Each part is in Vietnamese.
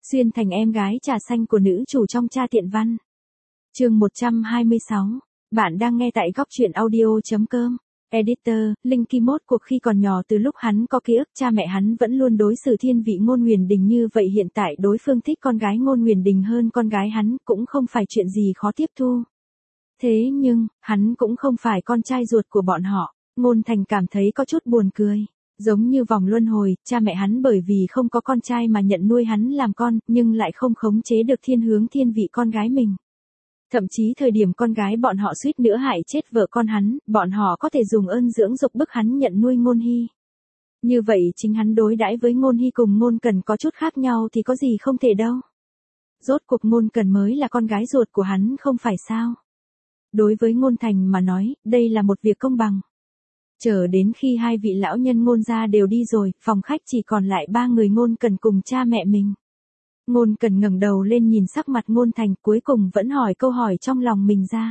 Xuyên thành em gái trà xanh của nữ chủ trong Cha Tiện Văn. Chương 126. Bạn đang nghe tại góc truyện audio.com. Editor, Linh Kimốt cuộc khi còn nhỏ từ lúc hắn có ký ức cha mẹ hắn vẫn luôn đối xử thiên vị Ngôn Nguyền Đình như vậy, hiện tại đối phương thích con gái Ngôn Nguyền Đình hơn con gái hắn cũng không phải chuyện gì khó tiếp thu. Thế nhưng, hắn cũng không phải con trai ruột của bọn họ, Ngôn Thành cảm thấy có chút buồn cười. Giống như vòng luân hồi, cha mẹ hắn bởi vì không có con trai mà nhận nuôi hắn làm con, nhưng lại không khống chế được thiên hướng thiên vị con gái mình. Thậm chí thời điểm con gái bọn họ suýt nữa hại chết vợ con hắn, bọn họ có thể dùng ơn dưỡng dục bức hắn nhận nuôi Ngôn Hy. Như vậy chính hắn đối đãi với Ngôn Hy cùng Ngôn Cần có chút khác nhau thì có gì không thể đâu. Rốt cuộc Ngôn Cần mới là con gái ruột của hắn không phải sao. Đối với Ngôn Thành mà nói, đây là một việc công bằng. Chờ đến khi hai vị lão nhân Ngôn gia đều đi rồi, phòng khách chỉ còn lại ba người Ngôn Cần cùng cha mẹ mình. Ngôn Cần ngẩng đầu lên nhìn sắc mặt Ngôn Thành, cuối cùng vẫn hỏi câu hỏi trong lòng mình ra.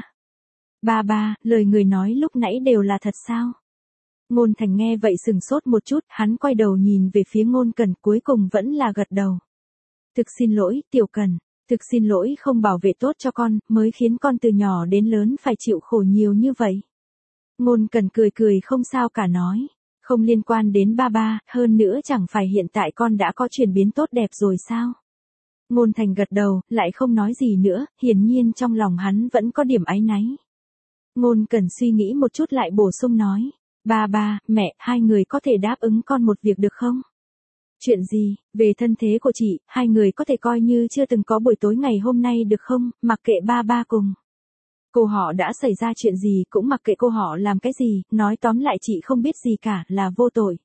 Ba, lời người nói lúc nãy đều là thật sao? Ngôn Thành nghe vậy sừng sốt một chút, hắn quay đầu nhìn về phía Ngôn Cần, cuối cùng vẫn là gật đầu. Thực xin lỗi, Tiểu Cần, thực xin lỗi không bảo vệ tốt cho con, mới khiến con từ nhỏ đến lớn phải chịu khổ nhiều như vậy. Ngôn Cần cười không sao cả nói, không liên quan đến ba, hơn nữa chẳng phải hiện tại con đã có chuyển biến tốt đẹp rồi sao? Ngôn Thành gật đầu, lại không nói gì nữa, hiển nhiên trong lòng hắn vẫn có điểm áy náy. Ngôn Cần suy nghĩ một chút lại bổ sung nói, ba, mẹ, hai người có thể đáp ứng con một việc được không? Chuyện gì? Về thân thế của chị, hai người có thể coi như chưa từng có buổi tối ngày hôm nay được không, mặc kệ ba cùng. Cô họ đã xảy ra chuyện gì cũng mặc kệ cô họ làm cái gì, nói tóm lại chị không biết gì cả, là vô tội.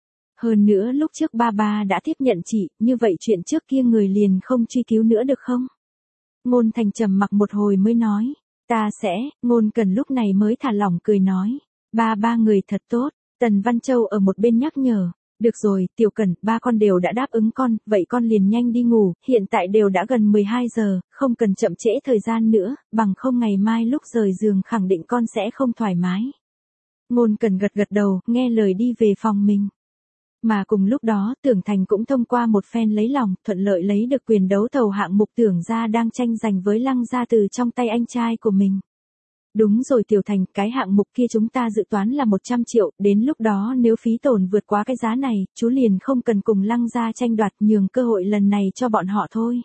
Hơn nữa lúc trước ba đã tiếp nhận chị, như vậy chuyện trước kia người liền không truy cứu nữa được không? Ngôn Thành trầm mặc một hồi mới nói, ta sẽ, Ngôn Cần lúc này mới thả lỏng cười nói, ba người thật tốt. Tần Văn Châu ở một bên nhắc nhở, được rồi, Tiểu Cần, ba con đều đã đáp ứng con, vậy con liền nhanh đi ngủ, hiện tại đều đã gần 12 giờ, không cần chậm trễ thời gian nữa, bằng không ngày mai lúc rời giường khẳng định con sẽ không thoải mái. Ngôn Cần gật đầu, nghe lời đi về phòng mình. Mà cùng lúc đó, Tưởng Thành cũng thông qua một phen lấy lòng, thuận lợi lấy được quyền đấu thầu hạng mục Tưởng gia đang tranh giành với Lăng gia từ trong tay anh trai của mình. Đúng rồi Tiểu Thành, cái hạng mục kia chúng ta dự toán là 100 triệu, đến lúc đó nếu phí tổn vượt quá cái giá này, chú liền không cần cùng Lăng gia tranh đoạt, nhường cơ hội lần này cho bọn họ thôi.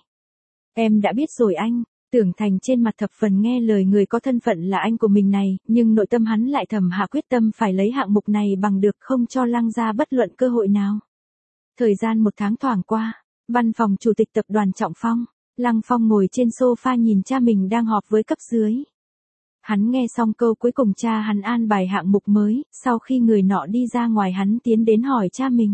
Em đã biết rồi anh. Tưởng Thành trên mặt thập phần nghe lời người có thân phận là anh của mình này, nhưng nội tâm hắn lại thầm hạ quyết tâm phải lấy hạng mục này bằng được, không cho Lăng gia bất luận cơ hội nào. Thời gian 1 tháng thoảng qua, văn phòng chủ tịch tập đoàn Trọng Phong, Lăng Phong ngồi trên sofa nhìn cha mình đang họp với cấp dưới. Hắn nghe xong câu cuối cùng cha hắn an bài hạng mục mới, sau khi người nọ đi ra ngoài hắn tiến đến hỏi cha mình.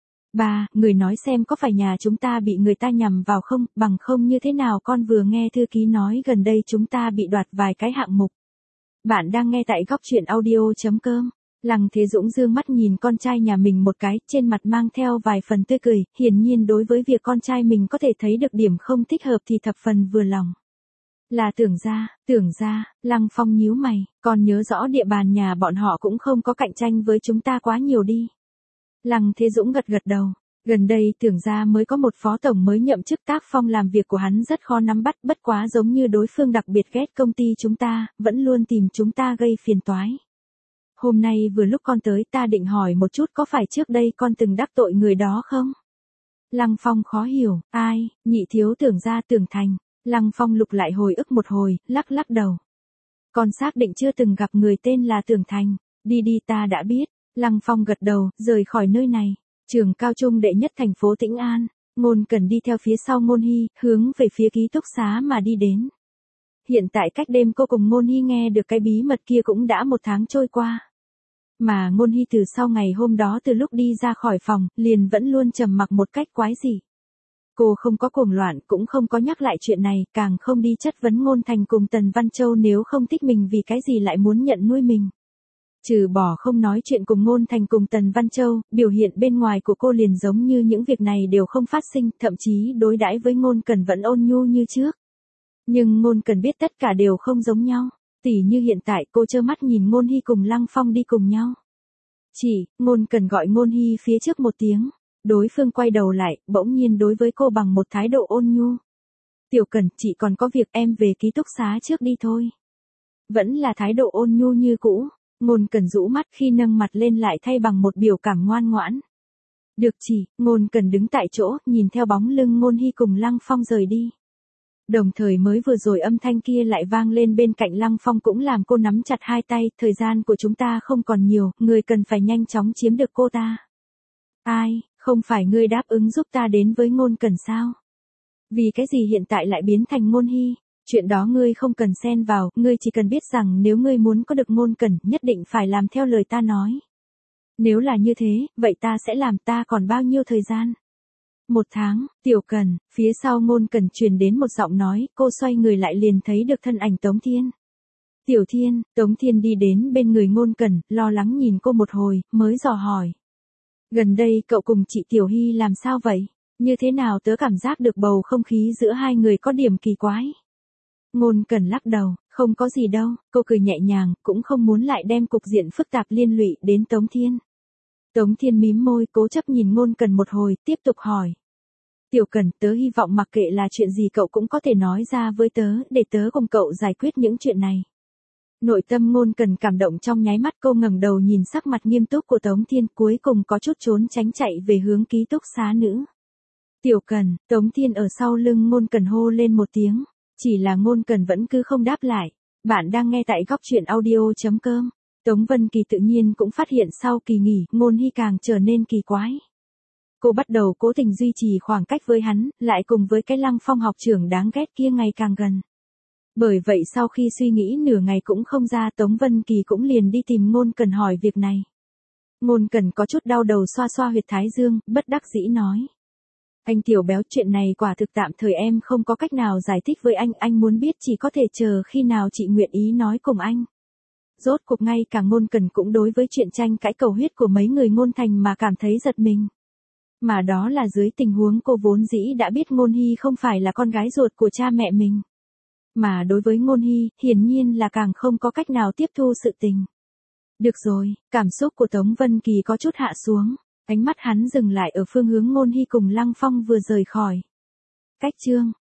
Ba, người nói xem có phải nhà chúng ta bị người ta nhằm vào không, bằng không như thế nào con vừa nghe thư ký nói gần đây chúng ta bị đoạt vài cái hạng mục. Bạn đang nghe tại góc truyện audio.com. Lăng Thế Dũng dương mắt nhìn con trai nhà mình một cái, trên mặt mang theo vài phần tươi cười, hiển nhiên đối với việc con trai mình có thể thấy được điểm không thích hợp thì thập phần vừa lòng. Là Tưởng gia, Lăng Phong nhíu mày, còn nhớ rõ địa bàn nhà bọn họ cũng không có cạnh tranh với chúng ta quá nhiều đi. Lăng Thế Dũng gật đầu, gần đây Tưởng gia mới có một phó tổng mới nhậm chức, tác phong làm việc của hắn rất khó nắm bắt, bất quá giống như đối phương đặc biệt ghét công ty chúng ta, vẫn luôn tìm chúng ta gây phiền toái. Hôm nay vừa lúc con tới ta định hỏi một chút có phải trước đây con từng đắc tội người đó không? Lăng Phong khó hiểu, ai, nhị thiếu Tưởng gia Tưởng Thành. Lăng Phong lục lại hồi ức một hồi, lắc đầu. Con xác định chưa từng gặp người tên là Tưởng Thành, đi ta đã biết. Lăng Phong gật đầu, rời khỏi nơi này. Trường cao trung đệ nhất thành phố Tĩnh An, Ngôn Cần đi theo phía sau Ngôn Hy, hướng về phía ký túc xá mà đi đến. Hiện tại cách đêm cô cùng Ngôn Hy nghe được cái bí mật kia cũng đã 1 tháng trôi qua. Mà Ngôn Hy từ sau ngày hôm đó từ lúc đi ra khỏi phòng, liền vẫn luôn trầm mặc một cách quái dị. Cô không có cuồng loạn, cũng không có nhắc lại chuyện này, càng không đi chất vấn Ngôn Thành cùng Tần Văn Châu nếu không thích mình vì cái gì lại muốn nhận nuôi mình. Trừ bỏ không nói chuyện cùng Ngôn Thành cùng Tần Văn Châu, biểu hiện bên ngoài của cô liền giống như những việc này đều không phát sinh, thậm chí đối đãi với Ngôn Cần vẫn ôn nhu như trước. Nhưng Ngôn Cần biết tất cả đều không giống nhau, tỉ như hiện tại cô trơ mắt nhìn Ngôn Hy cùng Lăng Phong đi cùng nhau. Ngôn Cần gọi Ngôn Hy phía trước một tiếng. đối phương quay đầu lại, bỗng nhiên đối với cô bằng một thái độ ôn nhu. Tiểu Cần, chị còn có việc, em về ký túc xá trước đi thôi. Vẫn là thái độ ôn nhu như cũ, Ngôn Cần rũ mắt khi nâng mặt lên lại thay bằng một biểu cảm ngoan ngoãn. Được chị, Ngôn Cần đứng tại chỗ, nhìn theo bóng lưng Ngôn Hy cùng Lăng Phong rời đi. Đồng thời mới vừa rồi âm thanh kia lại vang lên bên cạnh Lăng Phong cũng làm cô nắm chặt hai tay, thời gian của chúng ta không còn nhiều, người cần phải nhanh chóng chiếm được cô ta. Ai, không phải ngươi đáp ứng giúp ta đến với Ngôn Cần sao? Vì cái gì hiện tại lại biến thành Ngôn Hy? Chuyện đó ngươi không cần xen vào, ngươi chỉ cần biết rằng nếu ngươi muốn có được Ngôn Cần, nhất định phải làm theo lời ta nói. Nếu là như thế, vậy ta sẽ làm, ta còn bao nhiêu thời gian? 1 tháng, Tiểu Cần, phía sau Ngôn Cần truyền đến một giọng nói, cô xoay người lại liền thấy được thân ảnh Tống Thiên. Tiểu Thiên, Tống Thiên đi đến bên người Ngôn Cần, lo lắng nhìn cô một hồi, mới dò hỏi. Gần đây cậu cùng chị Tiểu Hy làm sao vậy? Như thế nào tớ cảm giác được bầu không khí giữa hai người có điểm kỳ quái? Ngôn Cần lắc đầu, không có gì đâu, cô cười nhẹ nhàng, cũng không muốn lại đem cục diện phức tạp liên lụy đến Tống Thiên. Tống Thiên mím môi cố chấp nhìn Ngôn Cần một hồi, tiếp tục hỏi. Tiểu Cần, tớ hy vọng mặc kệ là chuyện gì cậu cũng có thể nói ra với tớ, để tớ cùng cậu giải quyết những chuyện này. Nội tâm Ngôn Cần cảm động trong nháy mắt, cô ngẩng đầu nhìn sắc mặt nghiêm túc của Tống Thiên, cuối cùng có chút trốn tránh chạy về hướng ký túc xá nữ. Tiểu Cần, Tống Thiên ở sau lưng Ngôn Cần hô lên một tiếng, chỉ là Ngôn Cần vẫn cứ không đáp lại. Bạn đang nghe tại góc truyện audio.com. Tống Vân Kỳ tự nhiên cũng phát hiện sau kỳ nghỉ, Ngôn Hy càng trở nên kỳ quái. Cô bắt đầu cố tình duy trì khoảng cách với hắn, lại cùng với cái Lăng Phong học trưởng đáng ghét kia ngày càng gần. Bởi vậy sau khi suy nghĩ nửa ngày cũng không ra, Tống Vân Kỳ cũng liền đi tìm Ngôn Cần hỏi việc này. Ngôn Cần có chút đau đầu xoa xoa huyệt thái dương, bất đắc dĩ nói. Anh tiểu béo, chuyện này quả thực tạm thời em không có cách nào giải thích với anh muốn biết chỉ có thể chờ khi nào chị nguyện ý nói cùng anh. Rốt cuộc ngay cả Ngôn Cần cũng đối với chuyện tranh cãi cầu huyết của mấy người Ngôn Thành mà cảm thấy giật mình. Mà đó là dưới tình huống cô vốn dĩ đã biết Ngôn Hy không phải là con gái ruột của cha mẹ mình. Mà đối với Ngôn Hy, hiển nhiên là càng không có cách nào tiếp thu sự tình. Được rồi, cảm xúc của Tống Vân Kỳ có chút hạ xuống, ánh mắt hắn dừng lại ở phương hướng Ngôn Hy cùng Lăng Phong vừa rời khỏi. Cách chương